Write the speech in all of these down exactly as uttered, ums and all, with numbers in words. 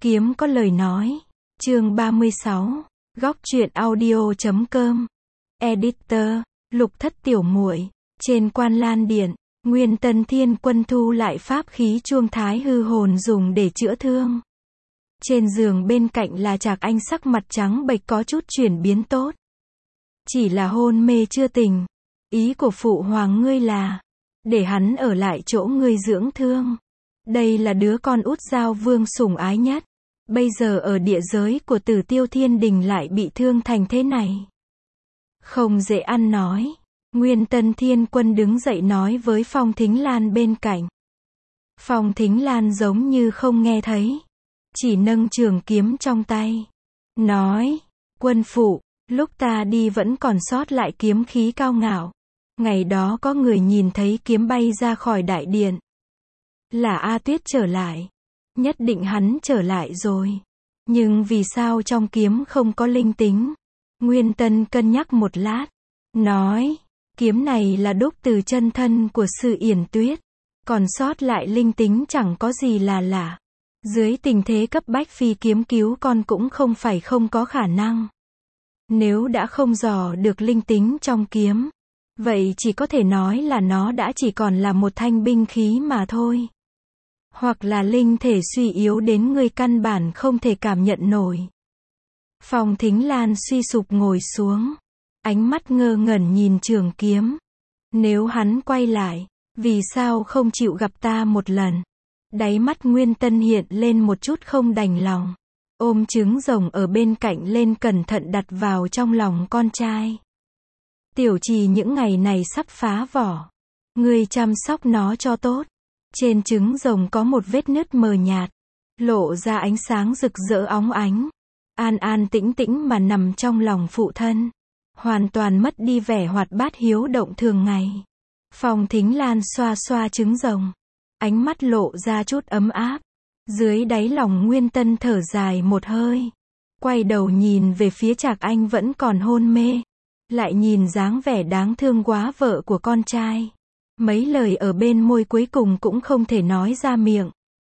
Kiếm có lời nói. Chương ba mươi sáu. Góc truyện audio chấm com. Editor, Lục Thất tiểu muội. Trên Quan Lan Điện, Nguyên Tân Thiên Quân thu lại pháp khí chuông thái hư hồn dùng để chữa thương. Trên giường bên cạnh là Trạc Anh sắc mặt trắng bệch có chút chuyển biến tốt. Chỉ là hôn mê chưa tỉnh. Ý của phụ hoàng ngươi là để hắn ở lại chỗ ngươi dưỡng thương. Đây là đứa con út Giao Vương sủng ái nhất. Bây giờ ở địa giới của Tử Tiêu Thiên Đình lại bị thương thành thế này. Không dễ ăn nói. Nguyên Tân Thiên Quân đứng dậy nói với Phong Thính Lan bên cạnh. Phong Thính Lan giống như không nghe thấy. Chỉ nâng trường kiếm trong tay. Nói, quân phụ, lúc ta đi vẫn còn sót lại kiếm khí cao ngạo. Ngày đó có người nhìn thấy kiếm bay ra khỏi đại điện. Là A Tuyết trở lại. Nhất định hắn trở lại rồi. Nhưng vì sao trong kiếm không có linh tính? Nguyên Tân cân nhắc một lát. Nói, kiếm này là đúc từ chân thân của sư Yển Tuyết. Còn sót lại linh tính chẳng có gì là lạ. Dưới tình thế cấp bách phi kiếm cứu con cũng không phải không có khả năng. Nếu đã không dò được linh tính trong kiếm, vậy chỉ có thể nói là nó đã chỉ còn là một thanh binh khí mà thôi. Hoặc là linh thể suy yếu đến người căn bản không thể cảm nhận nổi. Phong Thính Lan suy sụp ngồi xuống. Ánh mắt ngơ ngẩn nhìn trường kiếm. Nếu hắn quay lại, vì sao không chịu gặp ta một lần? Đáy mắt Nguyên Tân hiện lên một chút không đành lòng. Ôm trứng rồng ở bên cạnh lên cẩn thận đặt vào trong lòng con trai. Tiểu Trì những ngày này sắp phá vỏ. Ngươi chăm sóc nó cho tốt. Trên trứng rồng có một vết nứt mờ nhạt. Lộ ra ánh sáng rực rỡ óng ánh. An an tĩnh tĩnh mà nằm trong lòng phụ thân. Hoàn toàn mất đi vẻ hoạt bát hiếu động thường ngày. Phong Thính Lan xoa xoa trứng rồng. Ánh mắt lộ ra chút ấm áp. Dưới đáy lòng Nguyên Tân thở dài một hơi. Quay đầu nhìn về phía Trạc Anh vẫn còn hôn mê. Lại nhìn dáng vẻ đáng thương quá vợ của con trai. Mấy lời ở bên môi cuối cùng cũng không thể nói ra miệng.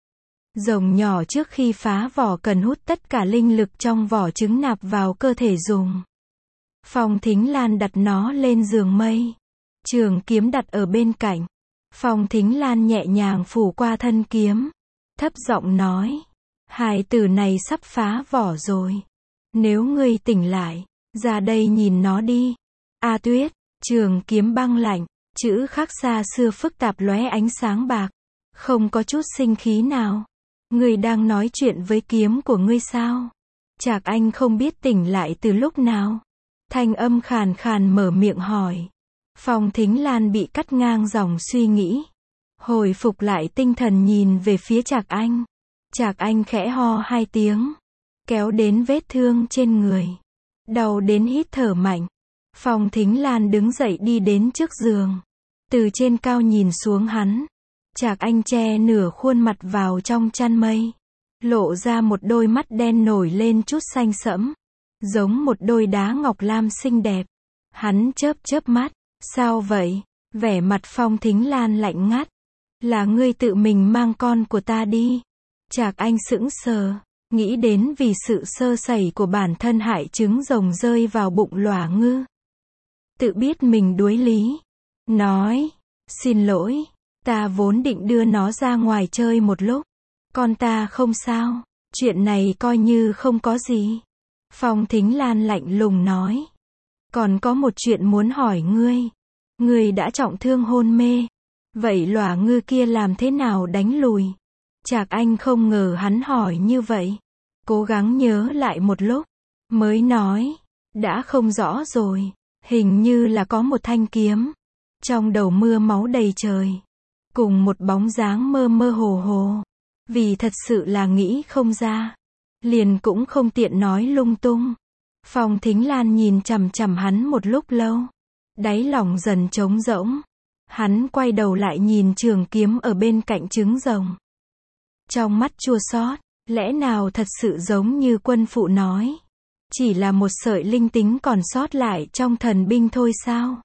Rồng nhỏ trước khi phá vỏ cần hút tất cả linh lực trong vỏ trứng nạp vào cơ thể dùng. Phong Thính Lan đặt nó lên giường mây. Trường kiếm đặt ở bên cạnh. Phong Thính Lan nhẹ nhàng phủ qua thân kiếm. Thấp giọng nói. Hài tử này sắp phá vỏ rồi. Nếu ngươi tỉnh lại, ra đây nhìn nó đi. A Tuyết, trường kiếm băng lạnh. Chữ khắc xa xưa phức tạp lóe ánh sáng bạc. Không có chút sinh khí nào. Ngươi đang nói chuyện với kiếm của ngươi sao? Trạc Anh không biết tỉnh lại từ lúc nào. Thanh âm khàn khàn mở miệng hỏi. Phong Thính Lan bị cắt ngang dòng suy nghĩ. Hồi phục lại tinh thần nhìn về phía Trạc Anh. Trạc Anh khẽ ho hai tiếng. Kéo đến vết thương trên người. Đau đến hít thở mạnh. Phong Thính Lan đứng dậy đi đến trước giường. Từ trên cao nhìn xuống hắn. Trạc Anh che nửa khuôn mặt vào trong chăn mây. Lộ ra một đôi mắt đen nổi lên chút xanh sẫm. Giống một đôi đá ngọc lam xinh đẹp. Hắn chớp chớp mắt. Sao vậy? Vẻ mặt Phong Thính Lan lạnh ngắt. Là ngươi tự mình mang con của ta đi. Trạc Anh sững sờ. Nghĩ đến vì sự sơ sẩy của bản thân hại trứng rồng rơi vào bụng Lỏa Ngư. Tự biết mình đuối lý. Nói. Xin lỗi. Ta vốn định đưa nó ra ngoài chơi một lúc. Con ta không sao. Chuyện này coi như không có gì. Phong Thính Lan lạnh lùng nói. Còn có một chuyện muốn hỏi ngươi. Ngươi đã trọng thương hôn mê. Vậy Lỏa Ngư kia làm thế nào đánh lùi? Trạc Anh không ngờ hắn hỏi như vậy. Cố gắng nhớ lại một lúc. Mới nói. Đã không rõ rồi. Hình như là có một thanh kiếm. Trong đầu mưa máu đầy trời. Cùng một bóng dáng mơ mơ hồ hồ. Vì thật sự là nghĩ không ra. Liền cũng không tiện nói lung tung. Phong Thính Lan nhìn chằm chằm hắn một lúc lâu. Đáy lòng dần trống rỗng. Hắn quay đầu lại nhìn trường kiếm ở bên cạnh trứng rồng. Trong mắt chua xót. Lẽ nào thật sự giống như quân phụ nói. Chỉ là một sợi linh tính còn sót lại trong thần binh thôi sao?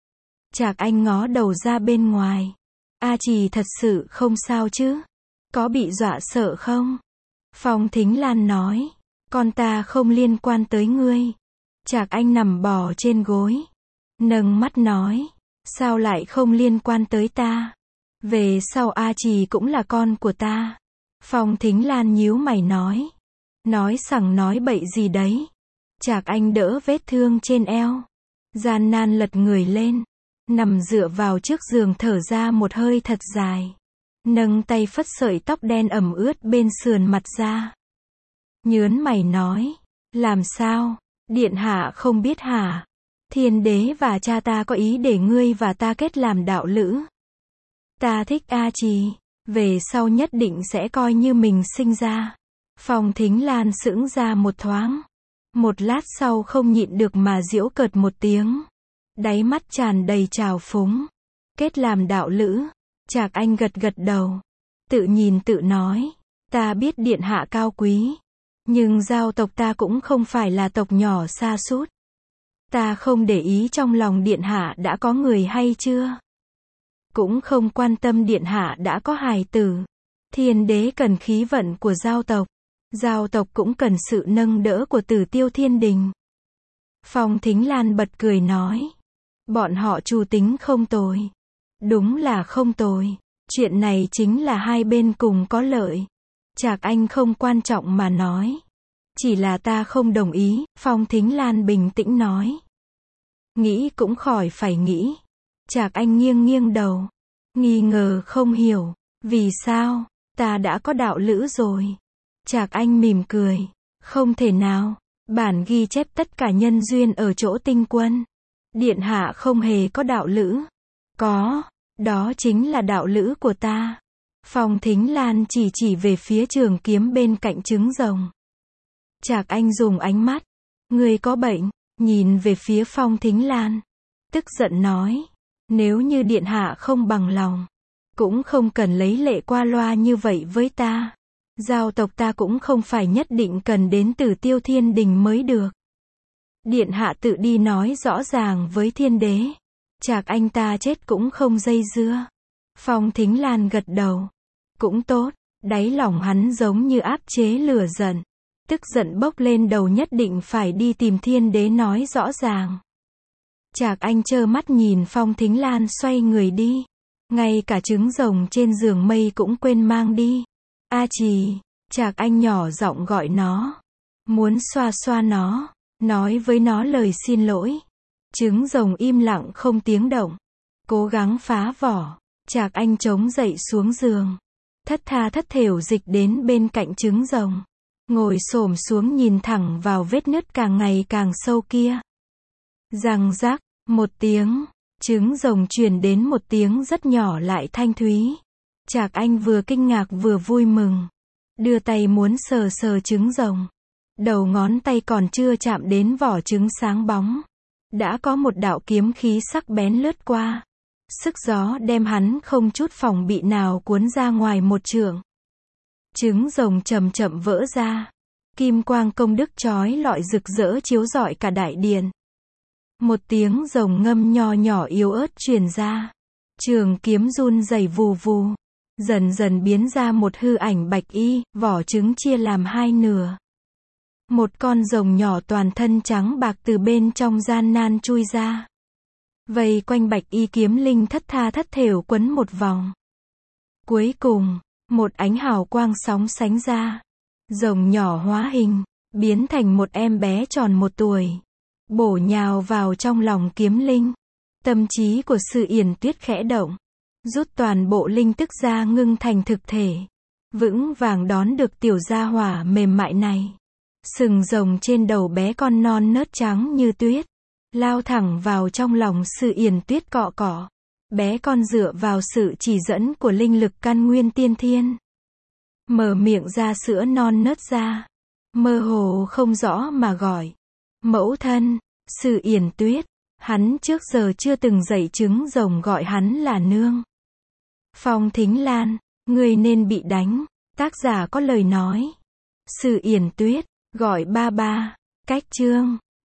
Trạc Anh ngó đầu ra bên ngoài. A Trì thật sự không sao chứ? Có bị dọa sợ không? Phong Thính Lan nói, con ta không liên quan tới ngươi. Trạc Anh nằm bò trên gối, nâng mắt nói, sao lại không liên quan tới ta? Về sau A Trì cũng là con của ta. Phong Thính Lan nhíu mày nói, nói sằng nói bậy gì đấy? Trạc Anh đỡ vết thương trên eo, gian nan lật người lên, nằm dựa vào trước giường thở ra một hơi thật dài, nâng tay phất sợi tóc đen ẩm ướt bên sườn mặt ra. Nhớn mày nói, làm sao? Điện hạ không biết hả? Thiên đế và cha ta có ý để ngươi và ta kết làm đạo lữ. Ta thích A Trì, về sau nhất định sẽ coi như mình sinh ra. Phong Thính Lan sững ra một thoáng, một lát sau không nhịn được mà giễu cợt một tiếng, đáy mắt tràn đầy trào phúng. Kết làm đạo lữ? Trạc Anh gật gật đầu, tự nhìn tự nói, ta biết điện hạ cao quý, nhưng giao tộc ta cũng không phải là tộc nhỏ sa sút. Ta không để ý trong lòng điện hạ đã có người hay chưa, cũng không quan tâm điện hạ đã có hài tử. Thiên đế cần khí vận của giao tộc, giao tộc cũng cần sự nâng đỡ của Tử Tiêu Thiên Đình. Phong Thính Lan bật cười nói, bọn họ chủ tính không tồi, đúng là không tồi, chuyện này chính là hai bên cùng có lợi. Trạc Anh không quan trọng mà nói, chỉ là ta không đồng ý. Phong Thính Lan bình tĩnh nói, nghĩ cũng khỏi phải nghĩ. Trạc Anh nghiêng nghiêng đầu, nghi ngờ không hiểu, vì sao? Ta đã có đạo lữ rồi. Trạc Anh mỉm cười, không thể nào, bản ghi chép tất cả nhân duyên ở chỗ Tinh Quân. Điện hạ không hề có đạo lữ. Có, đó chính là đạo lữ của ta. Phong Thính Lan chỉ chỉ về phía trường kiếm bên cạnh trứng rồng. Trạc Anh dùng ánh mắt, ngươi có bệnh, nhìn về phía Phong Thính Lan, tức giận nói, nếu như điện hạ không bằng lòng, cũng không cần lấy lệ qua loa như vậy với ta. Giao tộc ta cũng không phải nhất định cần đến Tử Tiêu Thiên Đình mới được. Điện hạ tự đi nói rõ ràng với thiên đế. Trạc Anh ta chết cũng không dây dưa. Phong Thính Lan gật đầu. Cũng tốt, đáy lòng hắn giống như áp chế lửa giận. Tức giận bốc lên đầu, nhất định phải đi tìm thiên đế nói rõ ràng. Trạc Anh trơ mắt nhìn Phong Thính Lan xoay người đi. Ngay cả trứng rồng trên giường mây cũng quên mang đi. A Trì, Trạc Anh nhỏ giọng gọi nó. Muốn xoa xoa nó, nói với nó lời xin lỗi. Trứng rồng im lặng không tiếng động. Cố gắng phá vỏ. Trạc Anh chống dậy xuống giường. Thất tha thất thểu dịch đến bên cạnh trứng rồng. Ngồi xổm xuống nhìn thẳng vào vết nứt càng ngày càng sâu kia. Răng rắc, một tiếng. Trứng rồng truyền đến một tiếng rất nhỏ lại thanh thúy. Trạc Anh vừa kinh ngạc vừa vui mừng. Đưa tay muốn sờ sờ trứng rồng. Đầu ngón tay còn chưa chạm đến vỏ trứng sáng bóng. Đã có một đạo kiếm khí sắc bén lướt qua. Sức gió đem hắn không chút phòng bị nào cuốn ra ngoài một trượng. Trứng rồng chậm chậm vỡ ra. Kim quang công đức chói lọi rực rỡ chiếu rọi cả đại điện. Một tiếng rồng ngâm nho nhỏ yếu ớt truyền ra. Trường kiếm run rẩy vù vù. Dần dần biến ra một hư ảnh bạch y, vỏ trứng chia làm hai nửa. Một con rồng nhỏ toàn thân trắng bạc từ bên trong gian nan chui ra. Vây quanh bạch y kiếm linh thất tha thất thểu quấn một vòng. Cuối cùng, một ánh hào quang sóng sánh ra. Rồng nhỏ hóa hình, biến thành một em bé tròn một tuổi. Bổ nhào vào trong lòng kiếm linh. Tâm trí của Sư Yển Tuyết khẽ động. Rút toàn bộ linh tức ra ngưng thành thực thể. Vững vàng đón được tiểu gia hỏa mềm mại này. Sừng rồng trên đầu bé con non nớt trắng như tuyết. Lao thẳng vào trong lòng Sư Yển Tuyết cọ cọ. Bé con dựa vào sự chỉ dẫn của linh lực căn nguyên tiên thiên. Mở miệng ra sữa non nớt ra. Mơ hồ không rõ mà gọi. Mẫu thân, Sư Yển Tuyết. Hắn trước giờ chưa từng dạy trứng rồng gọi hắn là nương. Phong Thính Lan, người nên bị đánh. Tác giả có lời nói. Sư Yển Tuyết, gọi ba ba. Cách chương.